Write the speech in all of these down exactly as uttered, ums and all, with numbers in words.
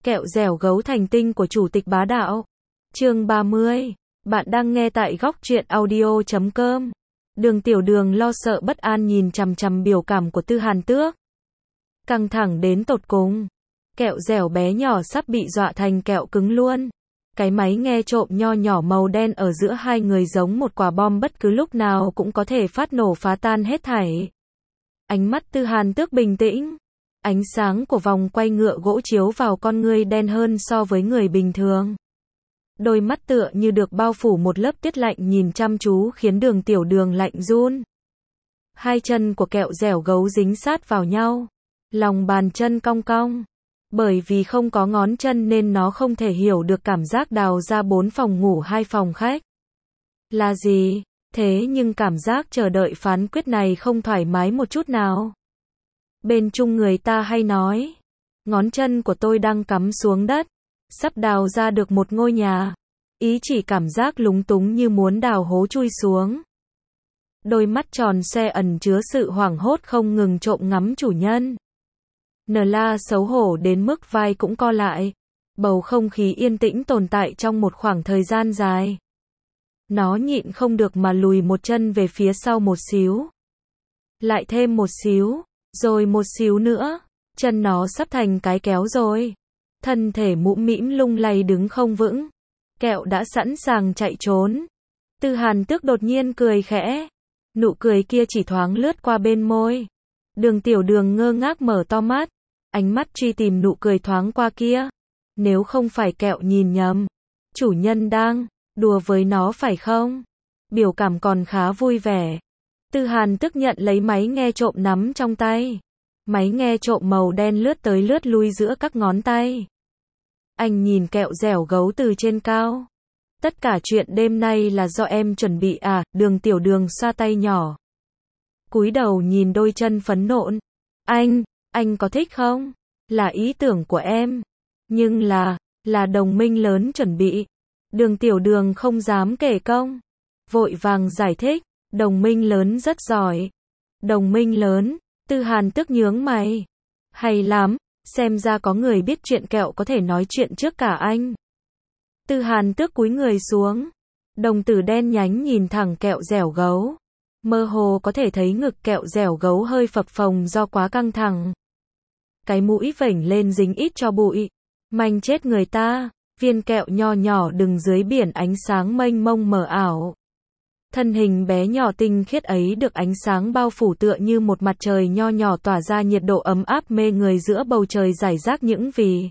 Kẹo dẻo gấu thành tinh của Chủ tịch Bá Đạo. Chương ba mươi. Bạn đang nghe tại góc truyện audio chấm com. Đường Tiểu Đường lo sợ bất an nhìn chằm chằm biểu cảm của Tư Hàn Tước. Căng thẳng đến tột cùng. Kẹo dẻo bé nhỏ sắp bị dọa thành kẹo cứng luôn. Cái máy nghe trộm nho nhỏ màu đen ở giữa hai người giống một quả bom bất cứ lúc nào cũng có thể phát nổ phá tan hết thảy. Ánh mắt Tư Hàn Tước bình tĩnh. Ánh sáng của vòng quay ngựa gỗ chiếu vào con ngươi đen hơn so với người bình thường. Đôi mắt tựa như được bao phủ một lớp tiết lạnh nhìn chăm chú khiến Đường Tiểu Đường lạnh run. Hai chân của kẹo dẻo gấu dính sát vào nhau. Lòng bàn chân cong cong. Bởi vì không có ngón chân nên nó không thể hiểu được cảm giác đào ra bốn phòng ngủ hai phòng khách là gì. Thế nhưng cảm giác chờ đợi phán quyết này không thoải mái một chút nào. Bên Trung người ta hay nói, ngón chân của tôi đang cắm xuống đất, sắp đào ra được một ngôi nhà. Ý chỉ cảm giác lúng túng như muốn đào hố chui xuống. Đôi mắt tròn xoe ẩn chứa sự hoảng hốt không ngừng trộm ngắm chủ nhân. Nờ La xấu hổ đến mức vai cũng co lại. Bầu không khí yên tĩnh tồn tại trong một khoảng thời gian dài. Nó nhịn không được mà lùi một chân về phía sau một xíu. Lại thêm một xíu. Rồi một xíu nữa, chân nó sắp thành cái kéo rồi. Thân thể mũm mĩm lung lay đứng không vững. Kẹo đã sẵn sàng chạy trốn. Tư Hàn Tước đột nhiên cười khẽ. Nụ cười kia chỉ thoáng lướt qua bên môi. Đường Tiểu Đường ngơ ngác mở to mắt. Ánh mắt truy tìm nụ cười thoáng qua kia. Nếu không phải kẹo nhìn nhầm. Chủ nhân đang đùa với nó phải không? Biểu cảm còn khá vui vẻ. Tư Hàn Tước nhận lấy máy nghe trộm nắm trong tay. Máy nghe trộm màu đen lướt tới lướt lui giữa các ngón tay. Anh nhìn kẹo dẻo gấu từ trên cao. Tất cả chuyện đêm nay là do em chuẩn bị à? Đường Tiểu Đường xoa tay nhỏ. Cúi đầu nhìn đôi chân phấn nộn. Anh, anh có thích không? Là ý tưởng của em. Nhưng là, là đồng minh lớn chuẩn bị. Đường Tiểu Đường không dám kể công. Vội vàng giải thích. Đồng minh lớn rất giỏi. Đồng minh lớn, Tư Hàn Tước nhướng mày. Hay lắm, xem ra có người biết chuyện kẹo có thể nói chuyện trước cả anh. Tư Hàn Tước cúi người xuống. Đồng tử đen nhánh nhìn thẳng kẹo dẻo gấu. Mơ hồ có thể thấy ngực kẹo dẻo gấu hơi phập phồng do quá căng thẳng. Cái mũi vểnh lên dính ít cho bụi. Manh chết người ta, viên kẹo nho nhỏ đứng dưới biển ánh sáng mênh mông mờ ảo. Thân hình bé nhỏ tinh khiết ấy được ánh sáng bao phủ tựa như một mặt trời nho nhỏ tỏa ra nhiệt độ ấm áp mê người giữa bầu trời rải rác những vì.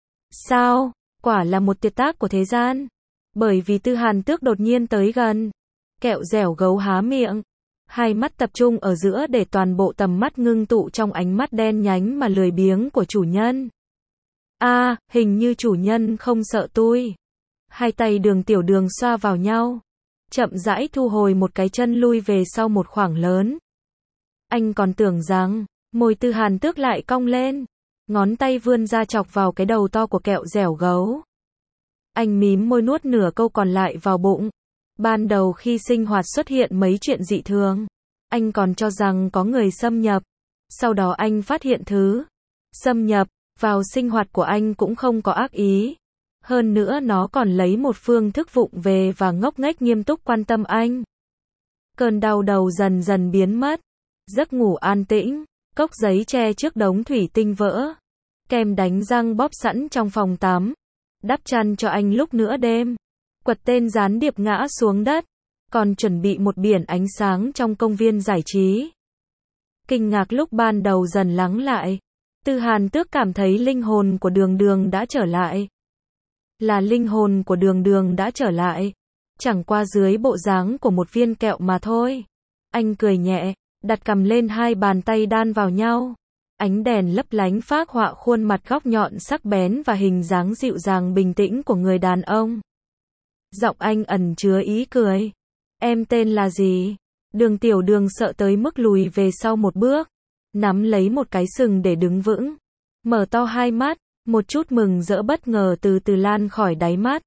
Sao? Quả là một tuyệt tác của thế gian. Bởi vì Tư Hàn Tước đột nhiên tới gần. Kẹo dẻo gấu há miệng. Hai mắt tập trung ở giữa để toàn bộ tầm mắt ngưng tụ trong ánh mắt đen nhánh mà lười biếng của chủ nhân. A, à, hình như chủ nhân không sợ tôi. Hai tay Đường Tiểu Đường xoa vào nhau. Chậm rãi thu hồi một cái chân lui về sau một khoảng lớn. Anh còn tưởng rằng, môi Tư Hàn Tước lại cong lên. Ngón tay vươn ra chọc vào cái đầu to của kẹo dẻo gấu. Anh mím môi nuốt nửa câu còn lại vào bụng. Ban đầu khi sinh hoạt xuất hiện mấy chuyện dị thường, anh còn cho rằng có người xâm nhập. Sau đó anh phát hiện thứ xâm nhập vào sinh hoạt của anh cũng không có ác ý. Hơn nữa nó còn lấy một phương thức vụng về và ngốc nghếch nghiêm túc quan tâm anh. Cơn đau đầu dần dần biến mất. Giấc ngủ an tĩnh. Cốc giấy tre trước đống thủy tinh vỡ. Kem đánh răng bóp sẵn trong phòng tắm. Đắp chăn cho anh lúc nửa đêm. Quật tên gián điệp ngã xuống đất. Còn chuẩn bị một biển ánh sáng trong công viên giải trí. Kinh ngạc lúc ban đầu dần lắng lại. Tư Hàn Tước cảm thấy linh hồn của Đường Đường đã trở lại. Là linh hồn của Đường Đường đã trở lại. Chẳng qua dưới bộ dáng của một viên kẹo mà thôi. Anh cười nhẹ, đặt cằm lên hai bàn tay đan vào nhau. Ánh đèn lấp lánh phác họa khuôn mặt góc nhọn sắc bén và hình dáng dịu dàng bình tĩnh của người đàn ông. Giọng anh ẩn chứa ý cười. Em tên là gì? Đường Tiểu Đường sợ tới mức lùi về sau một bước. Nắm lấy một cái sừng để đứng vững. Mở to hai mắt. Một chút mừng rỡ bất ngờ từ từ lan khỏi đáy mắt.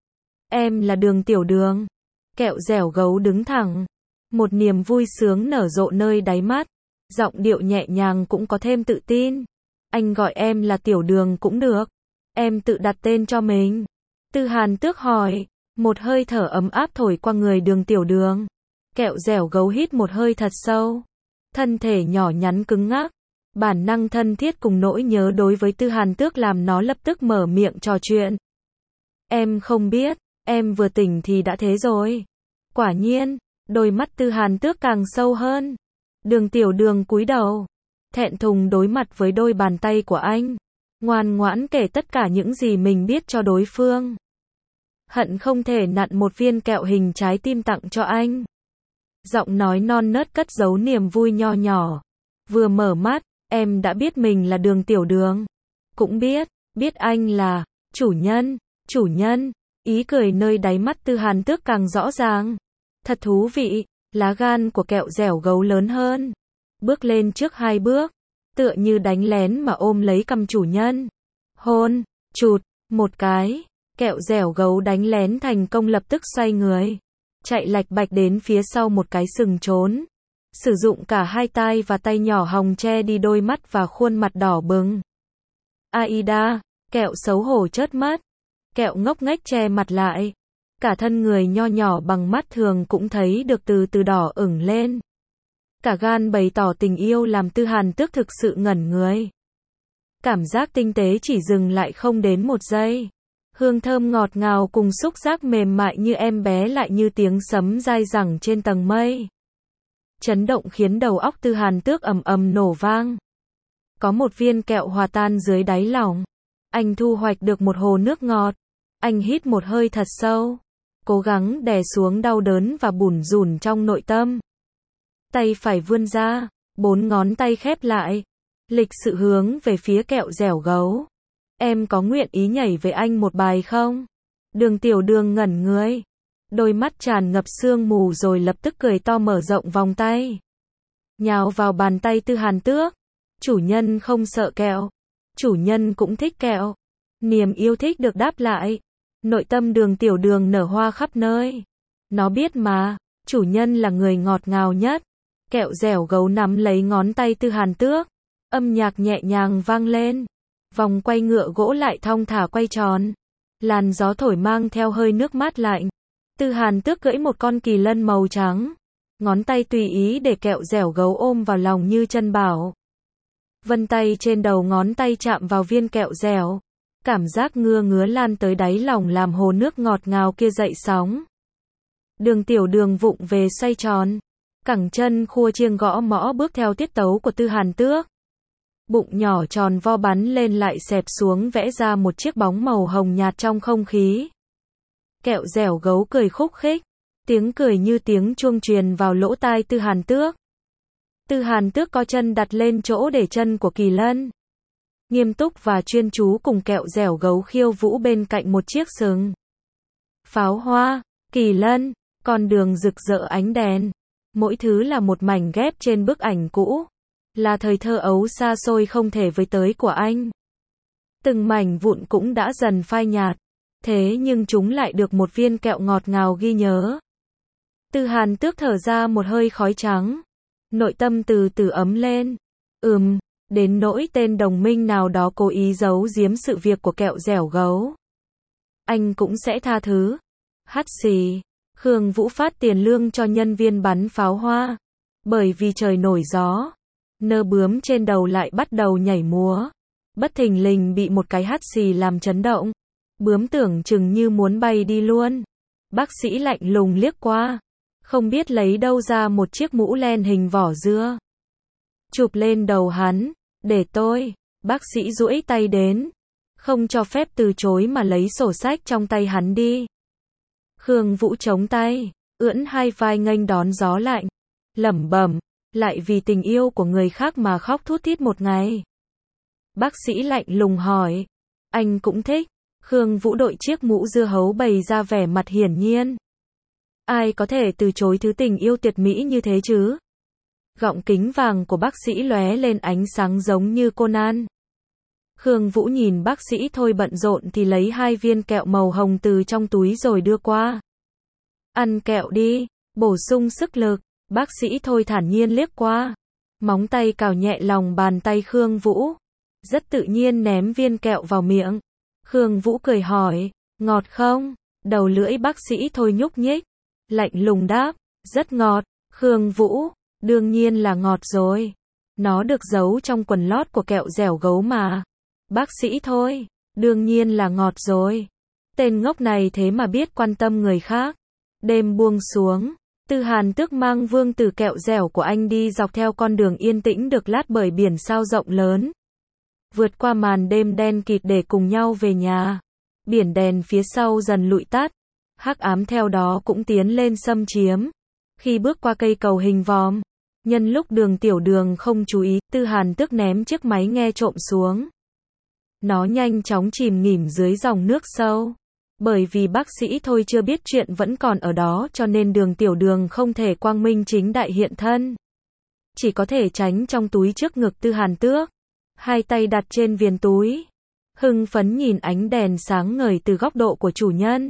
Em là Đường Tiểu Đường. Kẹo dẻo gấu đứng thẳng. Một niềm vui sướng nở rộ nơi đáy mắt. Giọng điệu nhẹ nhàng cũng có thêm tự tin. Anh gọi em là Tiểu Đường cũng được. Em tự đặt tên cho mình. Tư Hàn Tước hỏi. Một hơi thở ấm áp thổi qua người Đường Tiểu Đường. Kẹo dẻo gấu hít một hơi thật sâu. Thân thể nhỏ nhắn cứng ngắc. Bản năng thân thiết cùng nỗi nhớ đối với Tư Hàn Tước làm nó lập tức mở miệng trò chuyện. Em không biết, em vừa tỉnh thì đã thế rồi. Quả nhiên, đôi mắt Tư Hàn Tước càng sâu hơn. Đường Tiểu Đường cúi đầu, thẹn thùng đối mặt với đôi bàn tay của anh. Ngoan ngoãn kể tất cả những gì mình biết cho đối phương. Hận không thể nặn một viên kẹo hình trái tim tặng cho anh. Giọng nói non nớt cất giấu niềm vui nho nhỏ. Vừa mở mắt, em đã biết mình là Đường Tiểu Đường. Cũng biết, biết anh là chủ nhân, chủ nhân. Ý cười nơi đáy mắt Tư Hàn Tước càng rõ ràng. Thật thú vị, lá gan của kẹo dẻo gấu lớn hơn. Bước lên trước hai bước, tựa như đánh lén mà ôm lấy cằm chủ nhân. Hôn, chụt, một cái. Kẹo dẻo gấu đánh lén thành công lập tức xoay người. Chạy lạch bạch đến phía sau một cái sừng trốn. Sử dụng cả hai tai và tay nhỏ hồng che đi đôi mắt và khuôn mặt đỏ bừng. Aida, kẹo xấu hổ chớp mắt. Kẹo ngốc nghếch che mặt lại. Cả thân người nho nhỏ bằng mắt thường cũng thấy được từ từ đỏ ửng lên. Cả gan bày tỏ tình yêu làm Tư Hàn Tước thực sự ngẩn người. Cảm giác tinh tế chỉ dừng lại không đến một giây. Hương thơm ngọt ngào cùng xúc giác mềm mại như em bé lại như tiếng sấm dai dẳng trên tầng mây. Chấn động khiến đầu óc Tư Hàn Tước ầm ầm nổ vang. Có một viên kẹo hòa tan dưới đáy lòng. Anh thu hoạch được một hồ nước ngọt. Anh hít một hơi thật sâu. Cố gắng đè xuống đau đớn và bủn rủn trong nội tâm. Tay phải vươn ra, bốn ngón tay khép lại. Lịch sự hướng về phía kẹo dẻo gấu. Em có nguyện ý nhảy với anh một bài không? Đường Tiểu Đường ngẩn người. Đôi mắt tràn ngập sương mù rồi lập tức cười to mở rộng vòng tay. Nhào vào bàn tay Tư Hàn Tước. Chủ nhân không sợ kẹo. Chủ nhân cũng thích kẹo. Niềm yêu thích được đáp lại. Nội tâm Đường Tiểu Đường nở hoa khắp nơi. Nó biết mà, chủ nhân là người ngọt ngào nhất. Kẹo dẻo gấu nắm lấy ngón tay Tư Hàn Tước. Âm nhạc nhẹ nhàng vang lên. Vòng quay ngựa gỗ lại thong thả quay tròn. Làn gió thổi mang theo hơi nước mát lạnh. Tư Hàn Tước cưỡi một con kỳ lân màu trắng. Ngón tay tùy ý để kẹo dẻo gấu ôm vào lòng như chân bảo. Vân tay trên đầu ngón tay chạm vào viên kẹo dẻo. Cảm giác ngưa ngứa lan tới đáy lòng làm hồ nước ngọt ngào kia dậy sóng. Đường Tiểu Đường vụng về xoay tròn. Cẳng chân khua chiêng gõ mõ bước theo tiết tấu của Tư Hàn Tước. Bụng nhỏ tròn vo bắn lên lại xẹp xuống vẽ ra một chiếc bóng màu hồng nhạt trong không khí. Kẹo dẻo gấu cười khúc khích. Tiếng cười như tiếng chuông truyền vào lỗ tai Tư Hàn Tước. Tư Hàn Tước co chân đặt lên chỗ để chân của kỳ lân. Nghiêm túc và chuyên chú cùng kẹo dẻo gấu khiêu vũ bên cạnh một chiếc sừng. Pháo hoa, kỳ lân, con đường rực rỡ ánh đèn. Mỗi thứ là một mảnh ghép trên bức ảnh cũ. Là thời thơ ấu xa xôi không thể với tới của anh. Từng mảnh vụn cũng đã dần phai nhạt. Thế nhưng chúng lại được một viên kẹo ngọt ngào ghi nhớ. Tư Hàn Tước thở ra một hơi khói trắng. Nội tâm từ từ ấm lên. Ừm, đến nỗi tên đồng minh nào đó cố ý giấu giếm sự việc của kẹo dẻo gấu. Anh cũng sẽ tha thứ. Hắt xì. Khương Vũ phát tiền lương cho nhân viên bắn pháo hoa. Bởi vì trời nổi gió. Nơ bướm trên đầu lại bắt đầu nhảy múa. Bất thình lình bị một cái hắt xì làm chấn động. Bướm tưởng chừng như muốn bay đi luôn. Bác sĩ lạnh lùng liếc qua. Không biết lấy đâu ra một chiếc mũ len hình vỏ dưa. Chụp lên đầu hắn. Để tôi. Bác sĩ duỗi tay đến. Không cho phép từ chối mà lấy sổ sách trong tay hắn đi. Khương Vũ chống tay. Ưỡn hai vai nghênh đón gió lạnh. Lẩm bẩm. Lại vì tình yêu của người khác mà khóc thút thít một ngày. Bác sĩ lạnh lùng hỏi. Anh cũng thích. Khương Vũ đội chiếc mũ dưa hấu bày ra vẻ mặt hiển nhiên. Ai có thể từ chối thứ tình yêu tuyệt mỹ như thế chứ? Gọng kính vàng của bác sĩ lóe lên ánh sáng giống như Conan. Khương Vũ nhìn bác sĩ thôi bận rộn thì lấy hai viên kẹo màu hồng từ trong túi rồi đưa qua. Ăn kẹo đi, bổ sung sức lực. Bác sĩ thôi thản nhiên liếc qua. Móng tay cào nhẹ lòng bàn tay Khương Vũ. Rất tự nhiên ném viên kẹo vào miệng. Khương Vũ cười hỏi, ngọt không? Đầu lưỡi bác sĩ Thôi nhúc nhích, lạnh lùng đáp, rất ngọt. Khương Vũ, đương nhiên là ngọt rồi. Nó được giấu trong quần lót của kẹo dẻo gấu mà. Bác sĩ Thôi, đương nhiên là ngọt rồi. Tên ngốc này thế mà biết quan tâm người khác. Đêm buông xuống, Tư Hàn Tước mang Vương Tử kẹo dẻo của anh đi dọc theo con đường yên tĩnh được lát bởi biển sao rộng lớn. Vượt qua màn đêm đen kịt để cùng nhau về nhà. Biển đèn phía sau dần lụi tắt. Hắc ám theo đó cũng tiến lên xâm chiếm. Khi bước qua cây cầu hình vòm, nhân lúc Đường Tiểu Đường không chú ý, Tư Hàn Tước ném chiếc máy nghe trộm xuống. Nó nhanh chóng chìm nghỉm dưới dòng nước sâu. Bởi vì bác sĩ Thôi chưa biết chuyện vẫn còn ở đó cho nên Đường Tiểu Đường không thể quang minh chính đại hiện thân. Chỉ có thể tránh trong túi trước ngực Tư Hàn Tước. Hai tay đặt trên viền túi. Hưng phấn nhìn ánh đèn sáng ngời từ góc độ của chủ nhân.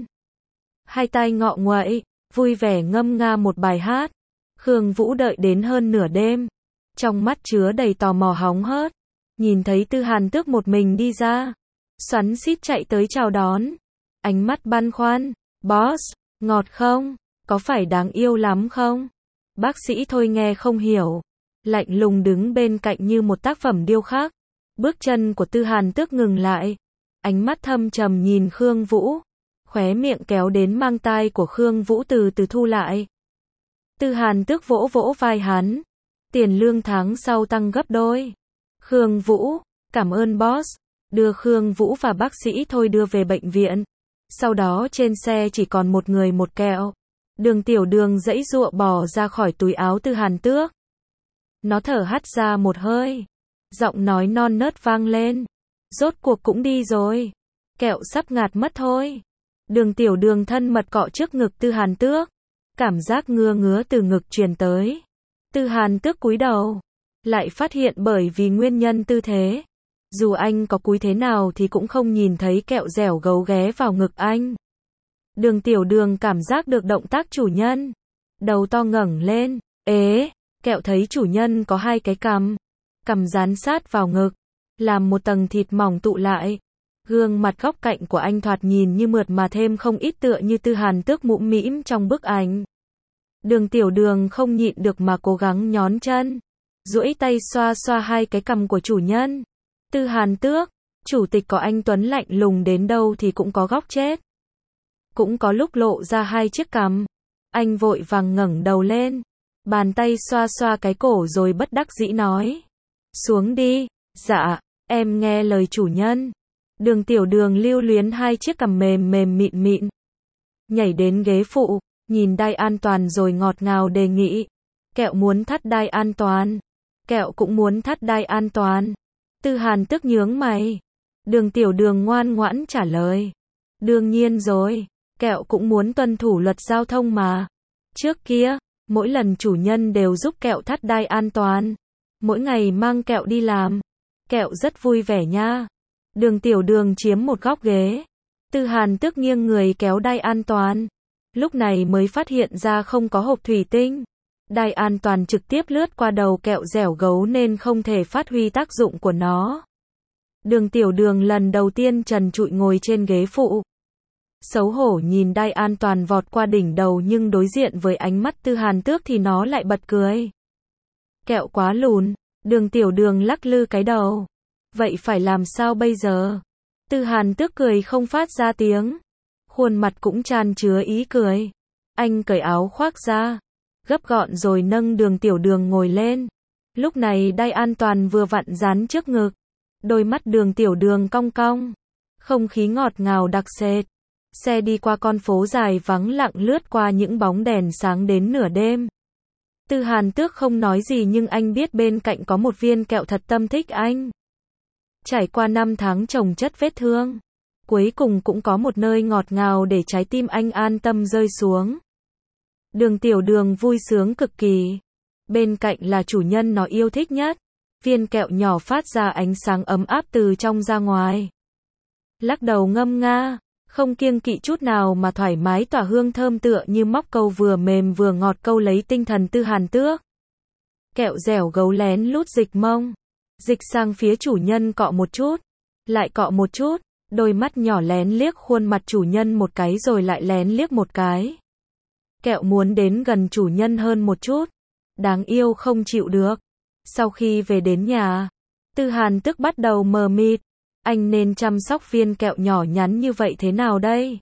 Hai tay ngọ nguậy, vui vẻ ngâm nga một bài hát. Khương Vũ đợi đến hơn nửa đêm. Trong mắt chứa đầy tò mò hóng hớt. Nhìn thấy Tư Hàn Tước một mình đi ra. Xoắn xít chạy tới chào đón. Ánh mắt băn khoăn. Boss, ngọt không? Có phải đáng yêu lắm không? Bác sĩ Thôi nghe không hiểu. Lạnh lùng đứng bên cạnh như một tác phẩm điêu khắc. Bước chân của Tư Hàn Tước ngừng lại. Ánh mắt thâm trầm nhìn Khương Vũ. Khóe miệng kéo đến mang tai của Khương Vũ từ từ thu lại. Tư Hàn Tước vỗ vỗ vai hắn. Tiền lương tháng sau tăng gấp đôi. Khương Vũ, cảm ơn boss. Đưa Khương Vũ và bác sĩ Thôi đưa về bệnh viện. Sau đó trên xe chỉ còn một người một kẹo. Đường Tiểu Đường giãy giụa bò ra khỏi túi áo Tư Hàn Tước. Nó thở hắt ra một hơi. Giọng nói non nớt vang lên. Rốt cuộc cũng đi rồi. Kẹo sắp ngạt mất thôi. Đường Tiểu Đường thân mật cọ trước ngực Tư Hàn Tước. Cảm giác ngứa ngứa từ ngực truyền tới. Tư Hàn Tước cúi đầu. Lại phát hiện bởi vì nguyên nhân tư thế. Dù anh có cúi thế nào thì cũng không nhìn thấy kẹo dẻo gấu ghé vào ngực anh. Đường Tiểu Đường cảm giác được động tác chủ nhân. Đầu to ngẩng lên. Ế, kẹo thấy chủ nhân có hai cái cằm. Cằm dán sát vào ngực. Làm một tầng thịt mỏng tụ lại. Gương mặt góc cạnh của anh thoạt nhìn như mượt mà thêm không ít tựa như Tư Hàn Tước mũm mĩm trong bức ảnh. Đường Tiểu Đường không nhịn được mà cố gắng nhón chân. Duỗi tay xoa xoa hai cái cằm của chủ nhân. Tư Hàn Tước, chủ tịch có anh Tuấn lạnh lùng đến đâu thì cũng có góc chết. Cũng có lúc lộ ra hai chiếc cằm. Anh vội vàng ngẩng đầu lên. Bàn tay xoa xoa cái cổ rồi bất đắc dĩ nói. Xuống đi. Dạ, em nghe lời chủ nhân. Đường Tiểu Đường lưu luyến hai chiếc cằm mềm mềm mịn mịn. Nhảy đến ghế phụ, nhìn đai an toàn rồi ngọt ngào đề nghị. Kẹo muốn thắt đai an toàn. Kẹo cũng muốn thắt đai an toàn. Tư Hàn Tước nhướng mày. Đường Tiểu Đường ngoan ngoãn trả lời. Đương nhiên rồi, kẹo cũng muốn tuân thủ luật giao thông mà. Trước kia, mỗi lần chủ nhân đều giúp kẹo thắt đai an toàn. Mỗi ngày mang kẹo đi làm. Kẹo rất vui vẻ nha. Đường Tiểu Đường chiếm một góc ghế. Tư Hàn Tước nghiêng người kéo đai an toàn. Lúc này mới phát hiện ra không có hộp thủy tinh. Đai an toàn trực tiếp lướt qua đầu kẹo dẻo gấu nên không thể phát huy tác dụng của nó. Đường Tiểu Đường lần đầu tiên trần trụi ngồi trên ghế phụ. Xấu hổ nhìn đai an toàn vọt qua đỉnh đầu nhưng đối diện với ánh mắt Tư Hàn Tước thì nó lại bật cười. Kẹo quá lùn. Đường Tiểu Đường lắc lư cái đầu. Vậy phải làm sao bây giờ? Tư Hàn Tước cười không phát ra tiếng. Khuôn mặt cũng tràn chứa ý cười. Anh cởi áo khoác ra. Gấp gọn rồi nâng Đường Tiểu Đường ngồi lên. Lúc này đai an toàn vừa vặn dán trước ngực. Đôi mắt Đường Tiểu Đường cong cong. Không khí ngọt ngào đặc sệt. Xe đi qua con phố dài vắng lặng lướt qua những bóng đèn sáng đến nửa đêm. Tư Hàn Tước không nói gì nhưng anh biết bên cạnh có một viên kẹo thật tâm thích anh. Trải qua năm tháng chồng chất vết thương. Cuối cùng cũng có một nơi ngọt ngào để trái tim anh an tâm rơi xuống. Đường Tiểu Đường vui sướng cực kỳ. Bên cạnh là chủ nhân nó yêu thích nhất. Viên kẹo nhỏ phát ra ánh sáng ấm áp từ trong ra ngoài. Lắc đầu ngâm nga, không kiêng kỵ chút nào mà thoải mái tỏa hương thơm tựa như móc câu vừa mềm vừa ngọt câu lấy tinh thần Tư Hàn Tước. Kẹo dẻo gấu lén lút dịch mông. Dịch sang phía chủ nhân cọ một chút. Lại cọ một chút. Đôi mắt nhỏ lén liếc khuôn mặt chủ nhân một cái rồi lại lén liếc một cái. Kẹo muốn đến gần chủ nhân hơn một chút. Đáng yêu không chịu được. Sau khi về đến nhà, Tư Hàn Tước bắt đầu mờ mịt. Anh nên chăm sóc viên kẹo nhỏ nhắn như vậy thế nào đây?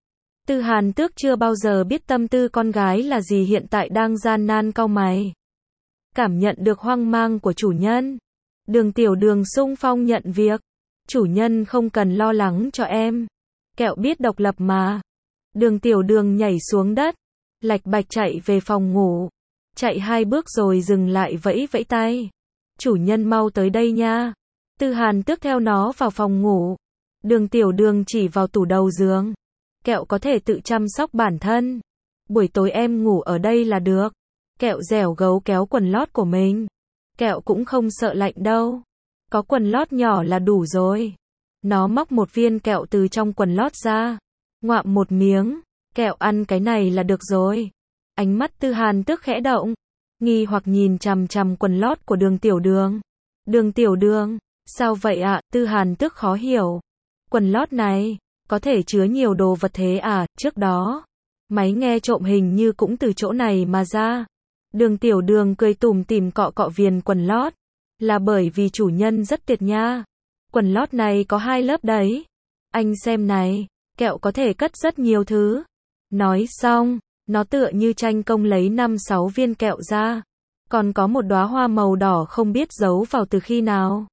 Tư Hàn Tước chưa bao giờ biết tâm tư con gái là gì, hiện tại đang gian nan cau mày. Cảm nhận được hoang mang của chủ nhân, Đường Tiểu Đường xung phong nhận việc. Chủ nhân không cần lo lắng cho em. Kẹo biết độc lập mà. Đường Tiểu Đường nhảy xuống đất, lạch bạch chạy về phòng ngủ. Chạy hai bước rồi dừng lại vẫy vẫy tay. Chủ nhân mau tới đây nha. Tư Hàn Tước theo nó vào phòng ngủ. Đường Tiểu Đường chỉ vào tủ đầu giường. Kẹo có thể tự chăm sóc bản thân. Buổi tối em ngủ ở đây là được. Kẹo dẻo gấu kéo quần lót của mình. Kẹo cũng không sợ lạnh đâu. Có quần lót nhỏ là đủ rồi. Nó móc một viên kẹo từ trong quần lót ra. Ngoạm một miếng. Kẹo ăn cái này là được rồi. Ánh mắt Tư Hàn Tước khẽ động. Nghi hoặc nhìn chằm chằm quần lót của Đường Tiểu Đường. Đường Tiểu Đường, sao vậy ạ? À? Tư Hàn Tước khó hiểu. Quần lót này, có thể chứa nhiều đồ vật thế à? Trước đó, máy nghe trộm hình như cũng từ chỗ này mà ra. Đường Tiểu Đường cười tủm tỉm cọ cọ viền quần lót. Là bởi vì chủ nhân rất tuyệt nha. Quần lót này có hai lớp đấy. Anh xem này, kẹo có thể cất rất nhiều thứ. Nói xong, nó tựa như tranh công lấy năm sáu viên kẹo ra. Còn có một đóa hoa màu đỏ không biết giấu vào từ khi nào.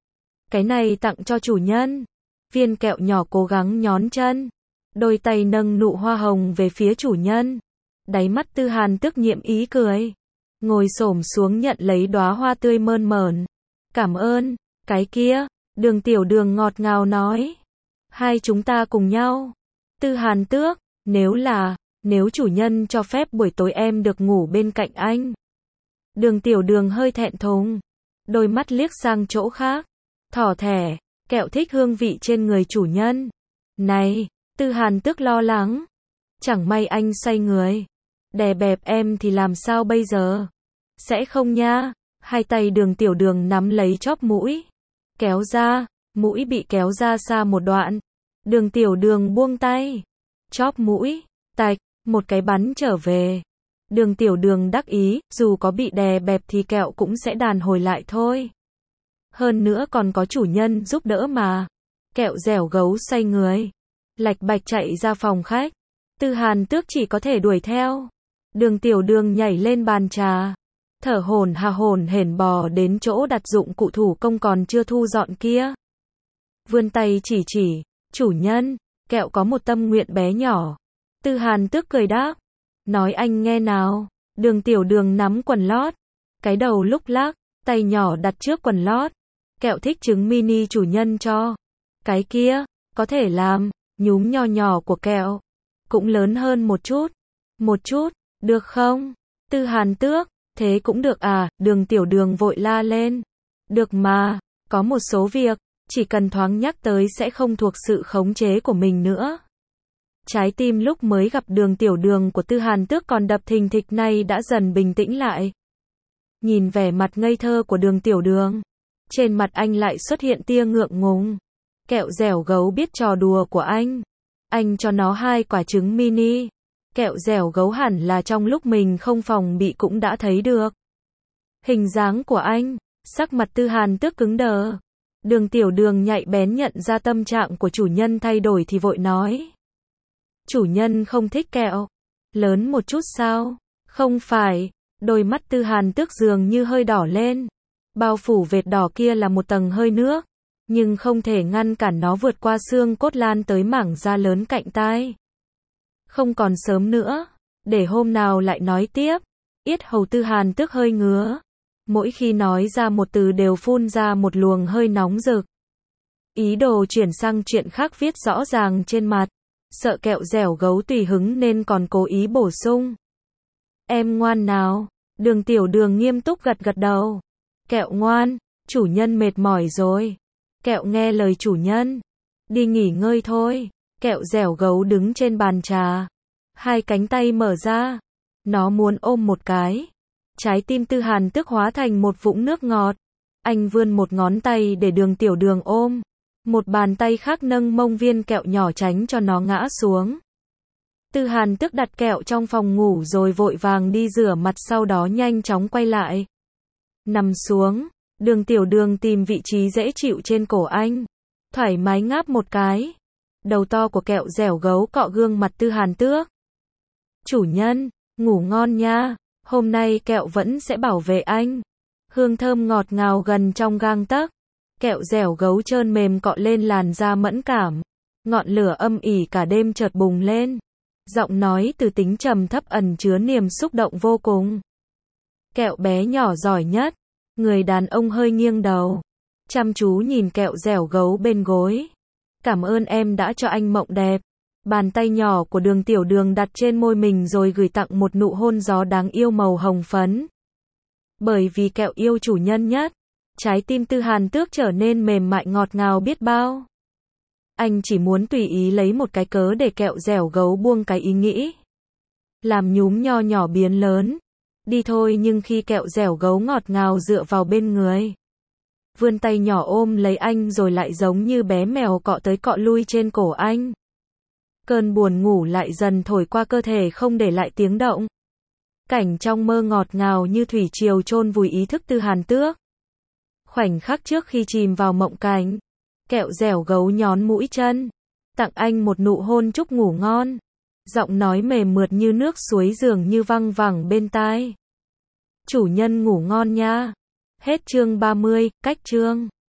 Cái này tặng cho chủ nhân. Viên kẹo nhỏ cố gắng nhón chân. Đôi tay nâng nụ hoa hồng về phía chủ nhân. Đáy mắt Tư Hàn Tước nhiệm ý cười. Ngồi xổm xuống nhận lấy đóa hoa tươi mơn mởn. Cảm ơn, cái kia. Đường Tiểu Đường ngọt ngào nói. Hai chúng ta cùng nhau. Tư Hàn Tước, nếu là, nếu chủ nhân cho phép buổi tối em được ngủ bên cạnh anh. Đường Tiểu Đường hơi thẹn thùng. Đôi mắt liếc sang chỗ khác. Thỏ thẻ, kẹo thích hương vị trên người chủ nhân. Này, Tư Hàn Tước lo lắng. Chẳng may anh say người. Đè bẹp em thì làm sao bây giờ? Sẽ không nha. Hai tay Đường Tiểu Đường nắm lấy chóp mũi. Kéo ra, mũi bị kéo ra xa một đoạn. Đường Tiểu Đường buông tay. Chóp mũi, tạch, một cái bắn trở về. Đường Tiểu Đường đắc ý, dù có bị đè bẹp thì kẹo cũng sẽ đàn hồi lại thôi. Hơn nữa còn có chủ nhân giúp đỡ mà. Kẹo dẻo gấu say người. Lạch bạch chạy ra phòng khách. Tư Hàn Tước chỉ có thể đuổi theo. Đường Tiểu Đường nhảy lên bàn trà. Thở hổn hà hổn hển bò đến chỗ đặt dụng cụ thủ công còn chưa thu dọn kia. Vươn tay chỉ chỉ, chủ nhân, kẹo có một tâm nguyện bé nhỏ. Tư Hàn Tước cười đáp. Nói anh nghe nào. Đường Tiểu Đường nắm quần lót. Cái đầu lúc lắc, tay nhỏ đặt trước quần lót. Kẹo thích trứng mini chủ nhân cho. Cái kia, có thể làm, nhúm nho nhỏ của kẹo. Cũng lớn hơn một chút. Một chút, được không? Tư Hàn Tước, thế cũng được à? Đường Tiểu Đường vội la lên. Được mà, có một số việc, chỉ cần thoáng nhắc tới sẽ không thuộc sự khống chế của mình nữa. Trái tim lúc mới gặp Đường Tiểu Đường của Tư Hàn Tước còn đập thình thịch nay đã dần bình tĩnh lại. Nhìn vẻ mặt ngây thơ của Đường Tiểu Đường, trên mặt anh lại xuất hiện tia ngượng ngùng. Kẹo dẻo gấu biết trò đùa của anh. Anh cho nó hai quả trứng mini. Kẹo dẻo gấu hẳn là trong lúc mình không phòng bị cũng đã thấy được. Hình dáng của anh, sắc mặt Tư Hàn Tước cứng đờ. Đường Tiểu Đường nhạy bén nhận ra tâm trạng của chủ nhân thay đổi thì vội nói. Chủ nhân không thích kẹo. Lớn một chút sao? Không phải. Đôi mắt Tư Hàn Tước dường như hơi đỏ lên. Bao phủ vệt đỏ kia là một tầng hơi nước. Nhưng không thể ngăn cản nó vượt qua xương cốt lan tới mảng da lớn cạnh tai. Không còn sớm nữa. Để hôm nào lại nói tiếp. Yết hầu Tư Hàn Tước hơi ngứa. Mỗi khi nói ra một từ đều phun ra một luồng hơi nóng rực. Ý đồ chuyển sang chuyện khác viết rõ ràng trên mặt. Sợ kẹo dẻo gấu tùy hứng nên còn cố ý bổ sung. Em ngoan nào. Đường Tiểu Đường nghiêm túc gật gật đầu. Kẹo ngoan, chủ nhân mệt mỏi rồi. Kẹo nghe lời chủ nhân. Đi nghỉ ngơi thôi. Kẹo dẻo gấu đứng trên bàn trà. Hai cánh tay mở ra. Nó muốn ôm một cái. Trái tim Tư Hàn Tước hóa thành một vũng nước ngọt. Anh vươn một ngón tay để Đường Tiểu Đường ôm. Một bàn tay khác nâng mông viên kẹo nhỏ tránh cho nó ngã xuống. Tư Hàn Tước đặt kẹo trong phòng ngủ rồi vội vàng đi rửa mặt, sau đó nhanh chóng quay lại. Nằm xuống, Đường Tiểu Đường tìm vị trí dễ chịu trên cổ anh. Thoải mái ngáp một cái. Đầu to của kẹo dẻo gấu cọ gương mặt Tư Hàn Tước. Chủ nhân, ngủ ngon nha, hôm nay kẹo vẫn sẽ bảo vệ anh. Hương thơm ngọt ngào gần trong gang tấc. Kẹo dẻo gấu trơn mềm cọ lên làn da mẫn cảm. Ngọn lửa âm ỉ cả đêm chợt bùng lên. Giọng nói từ tính trầm thấp ẩn chứa niềm xúc động vô cùng. Kẹo bé nhỏ giỏi nhất. Người đàn ông hơi nghiêng đầu, chăm chú nhìn kẹo dẻo gấu bên gối. Cảm ơn em đã cho anh mộng đẹp. Bàn tay nhỏ của Đường Tiểu Đường đặt trên môi mình rồi gửi tặng một nụ hôn gió đáng yêu màu hồng phấn. Bởi vì kẹo yêu chủ nhân nhất, trái tim Tư Hàn Tước trở nên mềm mại ngọt ngào biết bao. Anh chỉ muốn tùy ý lấy một cái cớ để kẹo dẻo gấu buông cái ý nghĩ làm nhúm nho nhỏ biến lớn. Đi thôi, nhưng khi kẹo dẻo gấu ngọt ngào dựa vào bên người, vươn tay nhỏ ôm lấy anh rồi lại giống như bé mèo cọ tới cọ lui trên cổ anh. Cơn buồn ngủ lại dần thổi qua cơ thể không để lại tiếng động. Cảnh trong mơ ngọt ngào như thủy triều chôn vùi ý thức Tư Hàn Tước. Khoảnh khắc trước khi chìm vào mộng cảnh, kẹo dẻo gấu nhón mũi chân, tặng anh một nụ hôn chúc ngủ ngon. Giọng nói mềm mượt như nước suối dường như văng vẳng bên tai. Chủ nhân ngủ ngon nha. Hết chương ba mươi, cách chương.